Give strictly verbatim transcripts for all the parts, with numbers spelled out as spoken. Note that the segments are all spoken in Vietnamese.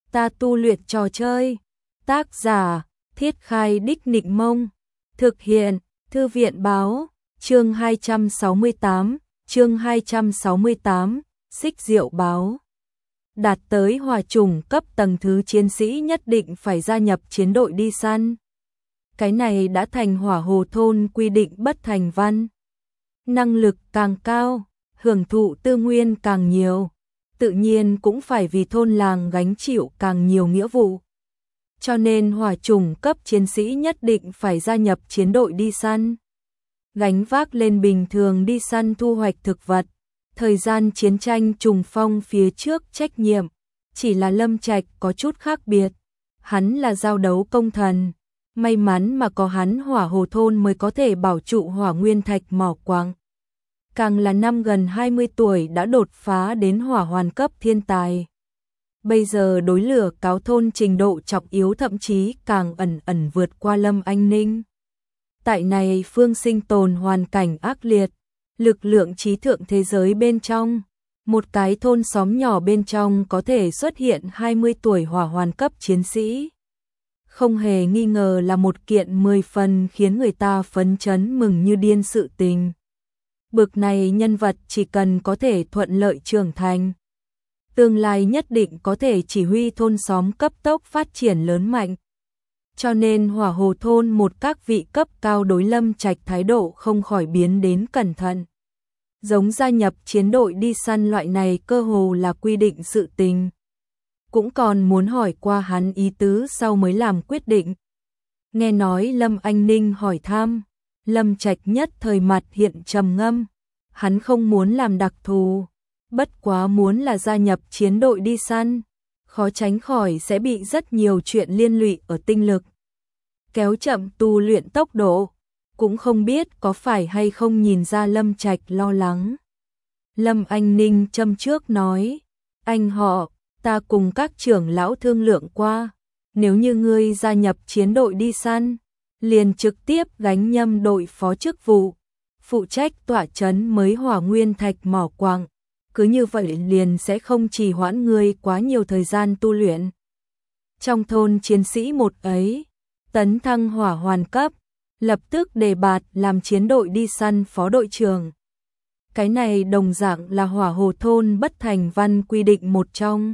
Ta tu luyện trò chơi. Tác giả, Thiết Khai Đích Nịnh Mông. Thực hiện, Thư viện Báo. Chương hai trăm sáu mươi tám, chương hai trăm sáu mươi tám, Xích Diệu Báo. Đạt tới hỏa chủng cấp tầng thứ chiến sĩ nhất định phải gia nhập chiến đội đi săn. Cái này đã thành Hỏa Hồ thôn quy định bất thành văn. Năng lực càng cao, hưởng thụ tư nguyên càng nhiều, tự nhiên cũng phải vì thôn làng gánh chịu càng nhiều nghĩa vụ. Cho nên hỏa chủng cấp chiến sĩ nhất định phải gia nhập chiến đội đi săn. Gánh vác lên bình thường đi săn thu hoạch thực vật, thời gian chiến tranh trùng phong phía trước trách nhiệm, chỉ là Lâm Trạch có chút khác biệt. Hắn là giao đấu công thần, may mắn mà có hắn Hỏa Hồ thôn mới có thể bảo trụ hỏa nguyên thạch mỏ quặng. Càng là năm gần hai mươi tuổi đã đột phá đến hỏa hoàn cấp thiên tài. Bây giờ đối lửa cáo thôn trình độ trọng yếu thậm chí càng ẩn ẩn vượt qua Lâm Anh Ninh. Tại này phương sinh tồn hoàn cảnh ác liệt, lực lượng trí thượng thế giới bên trong, một cái thôn xóm nhỏ bên trong có thể xuất hiện hai mươi tuổi hỏa hoàn cấp chiến sĩ. Không hề nghi ngờ là một kiện mười phần khiến người ta phấn chấn mừng như điên sự tình. Bực này nhân vật chỉ cần có thể thuận lợi trưởng thành, tương lai nhất định có thể chỉ huy thôn xóm cấp tốc phát triển lớn mạnh. Cho nên Hỏa Hồ thôn một các vị cấp cao đối Lâm Trạch thái độ không khỏi biến đến cẩn thận. Giống gia nhập chiến đội đi săn loại này cơ hồ là quy định sự tình. Cũng còn muốn hỏi qua hắn ý tứ sau mới làm quyết định. Nghe nói Lâm Anh Ninh hỏi thăm, Lâm Trạch nhất thời mặt hiện trầm ngâm. Hắn không muốn làm đặc thù, bất quá muốn là gia nhập chiến đội đi săn, khó tránh khỏi sẽ bị rất nhiều chuyện liên lụy ở tinh lực, kéo chậm tu luyện tốc độ. Cũng không biết có phải hay không nhìn ra Lâm Trạch lo lắng. Lâm Anh Ninh châm trước nói, anh họ, ta cùng các trưởng lão thương lượng qua, nếu như ngươi gia nhập chiến đội đi săn, liền trực tiếp gánh nhâm đội phó chức vụ, phụ trách tọa trấn mới hỏa nguyên thạch mỏ quặng. Cứ như vậy liền sẽ không trì hoãn ngươi quá nhiều thời gian tu luyện. Trong thôn chiến sĩ một ấy, tấn thăng hỏa hoàn cấp, lập tức đề bạt làm chiến đội đi săn phó đội trưởng. Cái này đồng dạng là Hỏa Hồ thôn bất thành văn quy định một trong.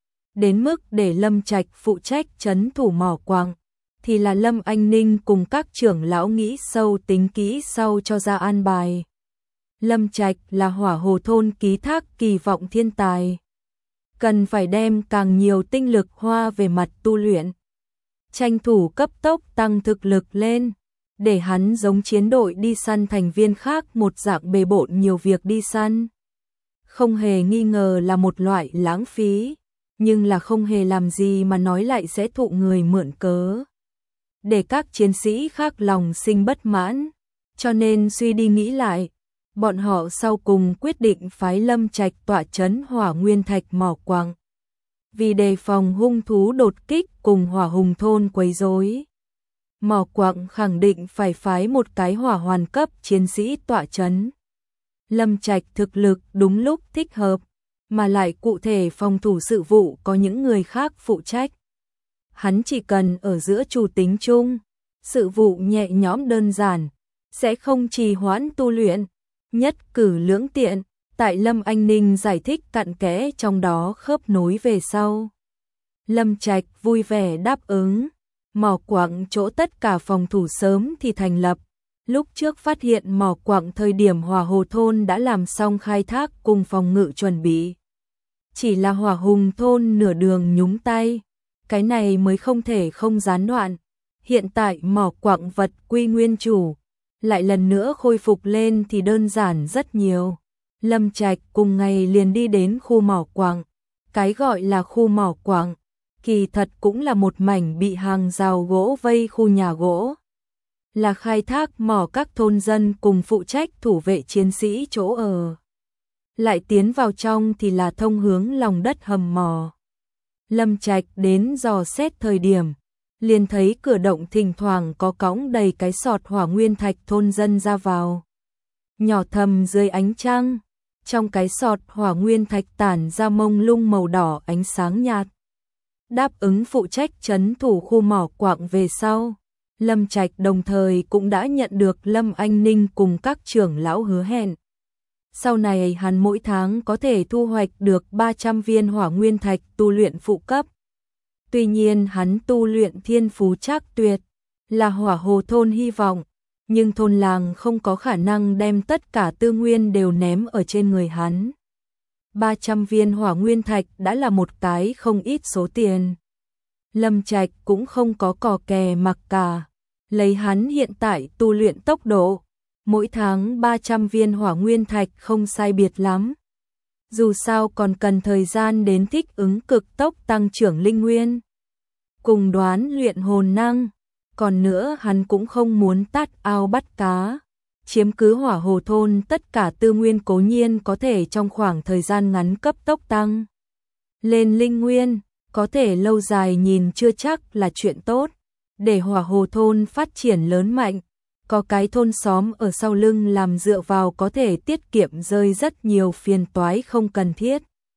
Đến mức để Lâm Trạch phụ trách trấn thủ mỏ quặng, thì là Lâm Anh Ninh cùng các trưởng lão nghĩ sâu tính kỹ sau cho ra an bài. Lâm Trạch là Hỏa Hồ thôn ký thác kỳ vọng thiên tài, cần phải đem càng nhiều tinh lực hoa về mặt tu luyện, tranh thủ cấp tốc tăng thực lực lên, để hắn giống chiến đội đi săn thành viên khác một dạng bề bộn nhiều việc đi săn. Không hề nghi ngờ là một loại lãng phí, nhưng là không hề làm gì mà nói lại sẽ thụ người mượn cớ, để các chiến sĩ khác lòng sinh bất mãn. Cho nên suy đi nghĩ lại, bọn họ sau cùng quyết định phái Lâm Trạch tọa trấn hỏa nguyên thạch mỏ quặng. Vì đề phòng hung thú đột kích cùng hỏa hùng thôn quấy rối, mỏ quặng khẳng định phải phái một cái hỏa hoàn cấp chiến sĩ tọa trấn. Lâm Trạch thực lực đúng lúc thích hợp, mà lại cụ thể phòng thủ sự vụ có những người khác phụ trách. Hắn chỉ cần ở giữa chủ tính chung, sự vụ nhẹ nhõm đơn giản, sẽ không trì hoãn tu luyện, nhất cử lưỡng tiện. Tại Lâm Anh Ninh giải thích cặn kẽ trong đó khớp nối về sau, Lâm Trạch vui vẻ đáp ứng. Mỏ quặng chỗ tất cả phòng thủ sớm thì thành lập. Lúc trước phát hiện mỏ quặng thời điểm Hỏa Hồ thôn đã làm xong khai thác cùng phòng ngự chuẩn bị. Chỉ là Hỏa Hùng thôn nửa đường nhúng tay, cái này mới không thể không gián đoạn. Hiện tại mỏ quặng vật quy nguyên chủ, lại lần nữa khôi phục lên thì đơn giản rất nhiều. Lâm Trạch cùng ngày liền đi đến khu mỏ quặng. Cái gọi là khu mỏ quặng, kỳ thật cũng là một mảnh bị hàng rào gỗ vây khu nhà gỗ. Là khai thác mỏ các thôn dân cùng phụ trách thủ vệ chiến sĩ chỗ ở. Lại tiến vào trong thì là thông hướng lòng đất hầm mỏ. Lâm Trạch đến dò xét thời điểm, liền thấy cửa động thỉnh thoảng có cõng đầy cái sọt hỏa nguyên thạch thôn dân ra vào. Nhỏ thầm dưới ánh trăng, trong cái sọt hỏa nguyên thạch tản ra mông lung màu đỏ ánh sáng nhạt. đáp ứng phụ trách trấn thủ khu mỏ quặng về sau. Lâm Trạch đồng thời cũng đã nhận được Lâm Anh Ninh cùng các trưởng lão hứa hẹn. Sau này hắn mỗi tháng có thể thu hoạch được ba trăm viên hỏa nguyên thạch tu luyện phụ cấp. Tuy nhiên hắn tu luyện thiên phú trác tuyệt, là hỏa hồ thôn hy vọng, nhưng thôn làng không có khả năng đem tất cả tư nguyên đều ném ở trên người hắn. ba trăm viên hỏa nguyên thạch đã là một cái không ít số tiền. Lâm Trạch cũng không có cò kè mặc cả, lấy hắn hiện tại tu luyện tốc độ, mỗi tháng ba trăm viên hỏa nguyên thạch không sai biệt lắm. Dù sao còn cần thời gian đến thích ứng cực tốc tăng trưởng linh nguyên, cùng đoán luyện hồn năng. Còn nữa hắn cũng không muốn tát ao bắt cá, chiếm cứ hỏa hồ thôn tất cả tư nguyên cố nhiên có thể trong khoảng thời gian ngắn cấp tốc tăng lên linh nguyên, có thể lâu dài nhìn chưa chắc là chuyện tốt. Để hỏa hồ thôn phát triển lớn mạnh, có cái thôn xóm ở sau lưng làm dựa vào có thể tiết kiệm rơi rất nhiều phiền toái không cần thiết.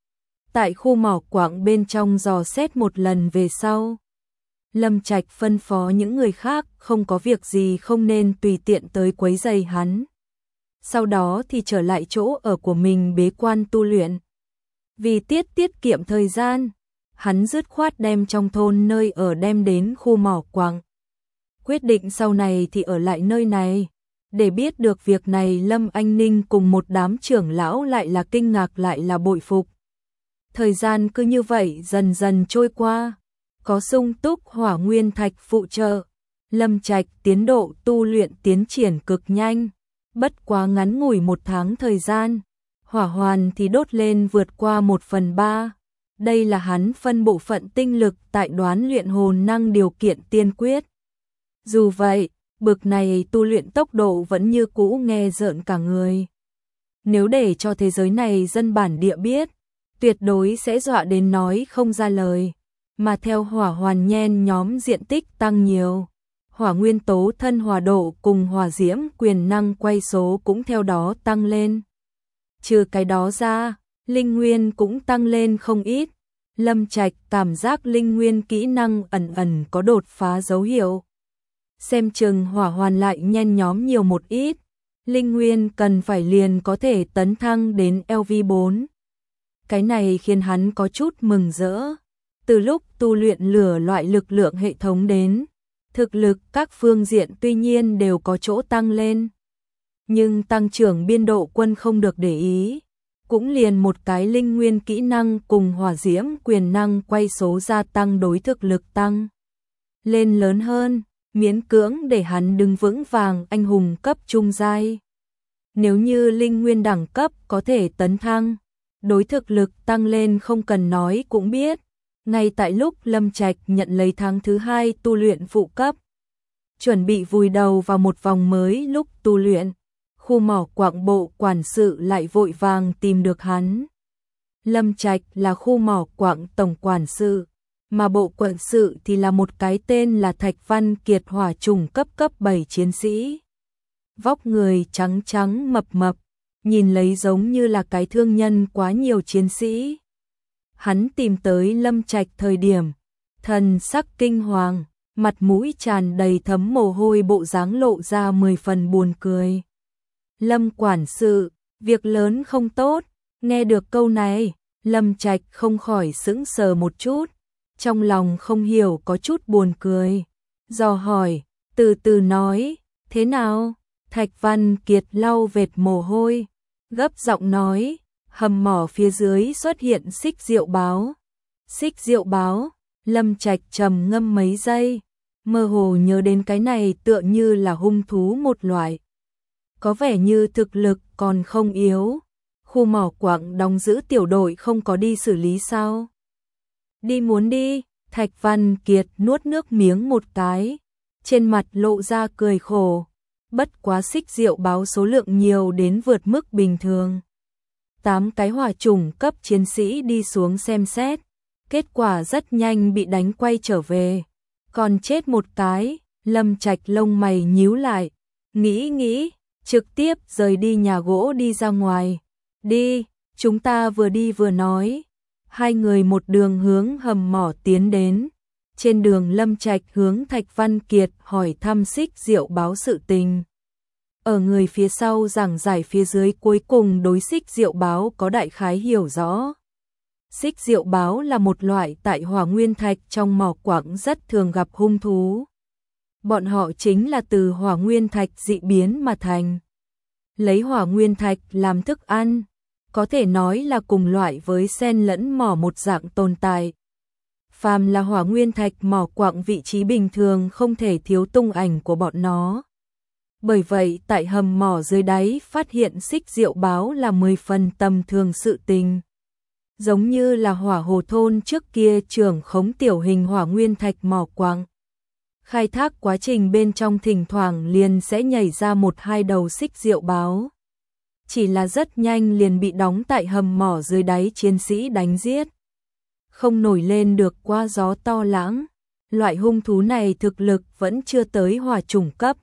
Tại khu mỏ quặng bên trong dò xét một lần về sau, Lâm Trạch phân phó những người khác không có việc gì không nên tùy tiện tới quấy rầy hắn. Sau đó thì trở lại chỗ ở của mình bế quan tu luyện. Vì tiết tiết kiệm thời gian, hắn dứt khoát đem trong thôn nơi ở đem đến khu mỏ quặng. Quyết định sau này thì ở lại nơi này. Để biết được việc này, Lâm Anh Ninh cùng một đám trưởng lão lại là kinh ngạc lại là bội phục. Thời gian cứ như vậy dần dần trôi qua, có sung túc hỏa nguyên thạch phụ trợ, Lâm Trạch tiến độ tu luyện tiến triển cực nhanh. Bất quá ngắn ngủi một tháng thời gian, hỏa hoàn thì đốt lên vượt qua một phần ba. Đây là hắn phân bộ phận tinh lực tại đoán luyện hồn năng điều kiện tiên quyết. Dù vậy, bực này tu luyện tốc độ vẫn như cũ nghe rợn cả người. Nếu để cho thế giới này dân bản địa biết, tuyệt đối sẽ dọa đến nói không ra lời. Mà theo hỏa hoàn nhen nhóm diện tích tăng nhiều, hỏa nguyên tố thân hỏa độ cùng hỏa diễm quyền năng quay số cũng theo đó tăng lên. Trừ cái đó ra, linh nguyên cũng tăng lên không ít. Lâm Trạch cảm giác linh nguyên kỹ năng ẩn ẩn có đột phá dấu hiệu. Xem chừng hỏa hoàn lại nhen nhóm nhiều một ít, linh nguyên cần phải liền có thể tấn thăng đến L V bốn. Cái này khiến hắn có chút mừng rỡ. Từ lúc tu luyện lửa loại lực lượng hệ thống đến, thực lực các phương diện tuy nhiên đều có chỗ tăng lên. Nhưng tăng trưởng biên độ quân không được để ý, cũng liền một cái linh nguyên kỹ năng cùng hỏa diễm quyền năng quay số gia tăng đối thực lực tăng lên lớn hơn, miễn cưỡng để hắn đứng vững vàng anh hùng cấp trung giai. Nếu như linh nguyên đẳng cấp có thể tấn thăng, đối thực lực tăng lên không cần nói cũng biết. Ngay tại lúc Lâm Trạch nhận lấy tháng thứ hai tu luyện phụ cấp, chuẩn bị vùi đầu vào một vòng mới lúc tu luyện, khu mỏ quặng bộ quản sự lại vội vàng tìm được hắn. Lâm Trạch là khu mỏ quặng tổng quản sự, mà bộ quản sự thì là một cái tên là Thạch Văn Kiệt hỏa trùng cấp cấp bảy chiến sĩ. Vóc người trắng trắng mập mập, nhìn lấy giống như là cái thương nhân quá nhiều chiến sĩ. Hắn tìm tới Lâm Trạch thời điểm, thần sắc kinh hoàng, mặt mũi tràn đầy thấm mồ hôi, bộ dáng lộ ra mười phần buồn cười. Lâm quản sự, việc lớn không tốt. Nghe được câu này, Lâm Trạch không khỏi sững sờ một chút, trong lòng không hiểu có chút buồn cười. Dò hỏi, từ từ nói, thế nào? Thạch Văn Kiệt lau vệt mồ hôi, gấp giọng nói, hầm mỏ phía dưới xuất hiện xích diệu báo. Xích diệu báo, Lâm Trạch trầm ngâm mấy giây, mơ hồ nhớ đến cái này tựa như là hung thú một loại. Có vẻ như thực lực còn không yếu. Khu mỏ quặng đóng giữ tiểu đội không có đi xử lý sao? Đi muốn đi, Thạch Văn Kiệt nuốt nước miếng một cái, trên mặt lộ ra cười khổ. Bất quá xích diệu báo số lượng nhiều đến vượt mức bình thường. Tám cái hỏa chủng cấp chiến sĩ đi xuống xem xét, kết quả rất nhanh bị đánh quay trở về. Còn chết một cái, Lâm Trạch lông mày nhíu lại, nghĩ nghĩ, trực tiếp rời đi nhà gỗ đi ra ngoài. Đi, chúng ta vừa đi vừa nói. Hai người một đường hướng hầm mỏ tiến đến. Trên đường Lâm Trạch hướng Thạch Văn Kiệt hỏi thăm Xích Diệu báo sự tình. Ở người phía sau giảng giải phía dưới cuối cùng đối Xích Diệu báo có đại khái hiểu rõ. Xích Diệu báo là một loại tại Hỏa Nguyên Thạch trong mỏ quặng rất thường gặp hung thú. Bọn họ chính là từ Hỏa Nguyên Thạch dị biến mà thành. Lấy Hỏa Nguyên Thạch làm thức ăn, có thể nói là cùng loại với sen lẫn mỏ một dạng tồn tại. Phàm là Hỏa Nguyên Thạch mỏ quặng vị trí bình thường không thể thiếu tung ảnh của bọn nó. Bởi vậy tại hầm mỏ dưới đáy phát hiện Xích Diệu báo là mười phần tầm thường sự tình. Giống như là Hỏa Hồ thôn trước kia trưởng khống tiểu hình Hỏa Nguyên Thạch mỏ quặng. Khai thác quá trình bên trong thỉnh thoảng liền sẽ nhảy ra một hai đầu Xích Diệu báo. Chỉ là rất nhanh liền bị đóng tại hầm mỏ dưới đáy chiến sĩ đánh giết. Không nổi lên được qua gió to lãng. Loại hung thú này thực lực vẫn chưa tới hỏa chủng cấp.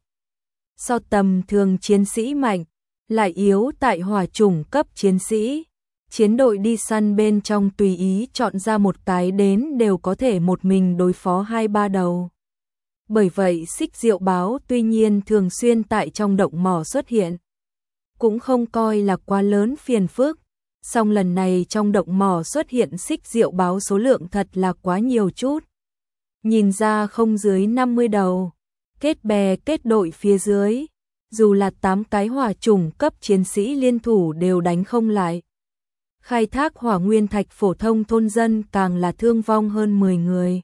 So tầm thường chiến sĩ mạnh, lại yếu tại hỏa chủng cấp chiến sĩ. Chiến đội đi săn bên trong tùy ý chọn ra một cái đến đều có thể một mình đối phó hai ba đầu. Bởi vậy Xích Diệu báo tuy nhiên thường xuyên tại trong động mỏ xuất hiện, cũng không coi là quá lớn phiền phức. Song lần này trong động mỏ xuất hiện Xích Diệu báo số lượng thật là quá nhiều chút. Nhìn ra không dưới năm mươi đầu. Kết bè kết đội phía dưới, dù là tám cái hỏa chủng cấp chiến sĩ liên thủ đều đánh không lại. Khai thác Hỏa Nguyên Thạch phổ thông thôn dân càng là thương vong hơn mười người.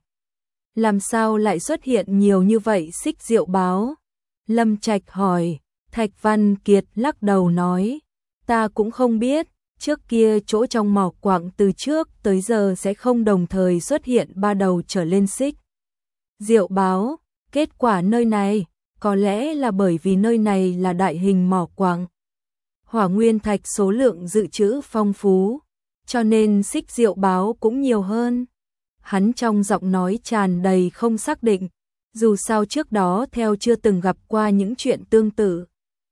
Làm sao lại xuất hiện nhiều như vậy Xích Diệu báo? Lâm Trạch hỏi. Thạch Văn Kiệt lắc đầu nói, ta cũng không biết, trước kia chỗ trong mỏ quặng từ trước tới giờ sẽ không đồng thời xuất hiện ba đầu trở lên Xích Diệu báo. Kết quả nơi này, có lẽ là bởi vì nơi này là đại hình mỏ quặng. Hỏa Nguyên Thạch số lượng dự trữ phong phú, cho nên Xích Diệu báo cũng nhiều hơn. Hắn trong giọng nói tràn đầy không xác định, dù sao trước đó theo chưa từng gặp qua những chuyện tương tự.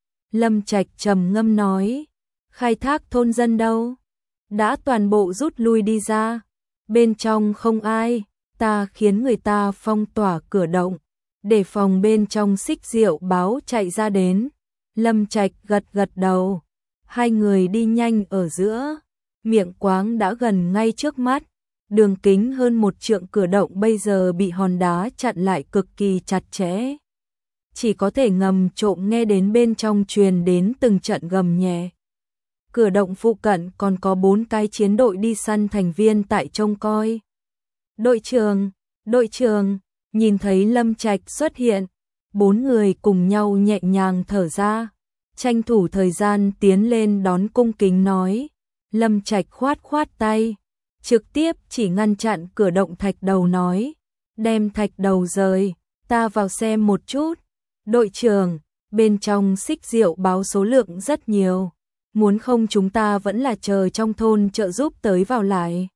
Lâm Trạch trầm ngâm nói, khai thác thôn dân đâu? Đã toàn bộ rút lui đi ra, bên trong không ai, ta khiến người ta phong tỏa cửa động, để phòng bên trong Xích Diệu báo chạy ra đến. Lâm Trạch gật gật đầu, hai người đi nhanh ở giữa, miệng quáng đã gần ngay trước mắt. Đường kính hơn một trượng cửa động bây giờ bị hòn đá chặn lại cực kỳ chặt chẽ. Chỉ có thể ngầm trộm nghe đến bên trong truyền đến từng trận gầm nhẹ. Cửa động phụ cận còn có bốn cái chiến đội đi săn thành viên tại trông coi. Đội trưởng, đội trưởng, nhìn thấy Lâm Trạch xuất hiện, bốn người cùng nhau nhẹ nhàng thở ra, tranh thủ thời gian tiến lên đón cung kính nói. Lâm Trạch khoát khoát tay, trực tiếp chỉ ngăn chặn cửa động thạch đầu nói, đem thạch đầu rời, ta vào xem một chút. Đội trưởng, bên trong Xích Diệu báo số lượng rất nhiều, muốn không chúng ta vẫn là chờ trong thôn trợ giúp tới vào lại.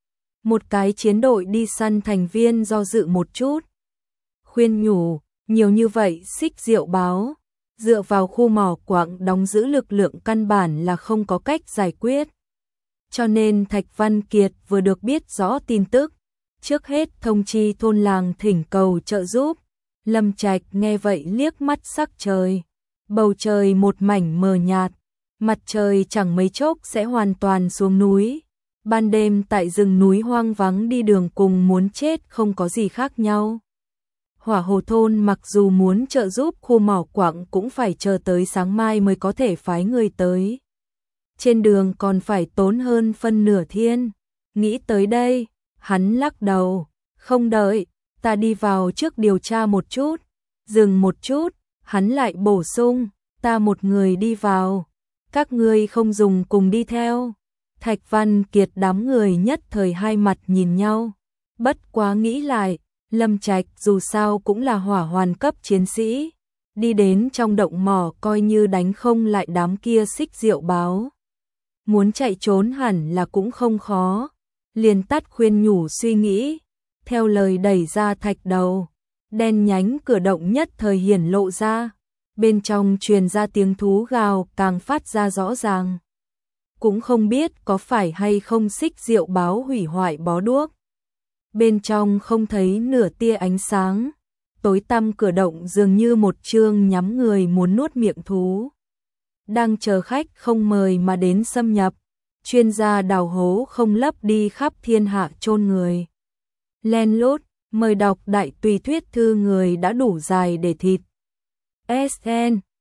Một cái chiến đội đi săn thành viên do dự một chút, khuyên nhủ, nhiều như vậy Xích Diệu báo, dựa vào khu mỏ quặng đóng giữ lực lượng căn bản là không có cách giải quyết. Cho nên Thạch Văn Kiệt vừa được biết rõ tin tức, trước hết thông chi thôn làng thỉnh cầu trợ giúp. Lâm Trạch nghe vậy liếc mắt sắc trời, bầu trời một mảnh mờ nhạt, mặt trời chẳng mấy chốc sẽ hoàn toàn xuống núi. Ban đêm tại rừng núi hoang vắng đi đường cùng muốn chết không có gì khác nhau. Hỏa Hồ thôn mặc dù muốn trợ giúp khu mỏ quặng cũng phải chờ tới sáng mai mới có thể phái người tới. Trên đường còn phải tốn hơn phân nửa thiên. Nghĩ tới đây, hắn lắc đầu, không đợi, ta đi vào trước điều tra một chút. Dừng một chút, hắn lại bổ sung, ta một người đi vào, các ngươi không dùng cùng đi theo. Thạch Văn Kiệt đám người nhất thời hai mặt nhìn nhau, bất quá nghĩ lại, Lâm Trạch dù sao cũng là hỏa hoàn cấp chiến sĩ, đi đến trong động mỏ coi như đánh không lại đám kia Xích Diệu báo. Muốn chạy trốn hẳn là cũng không khó, liền tắt khuyên nhủ suy nghĩ, theo lời đẩy ra thạch đầu, đen nhánh cửa động nhất thời hiển lộ ra, bên trong truyền ra tiếng thú gào càng phát ra rõ ràng. cũng không biết có phải hay không xích rượu báo hủy hoại bó đuốc. Bên trong không thấy nửa tia ánh sáng, tối tăm cửa động dường như một chương nhắm người muốn nuốt miệng thú. Đang chờ khách không mời mà đến xâm nhập, chuyên gia đào hố không lấp đi khắp thiên hạ chôn người. Len lút, mời đọc đại tùy thuyết thư người đã đủ dài để thịt. ét en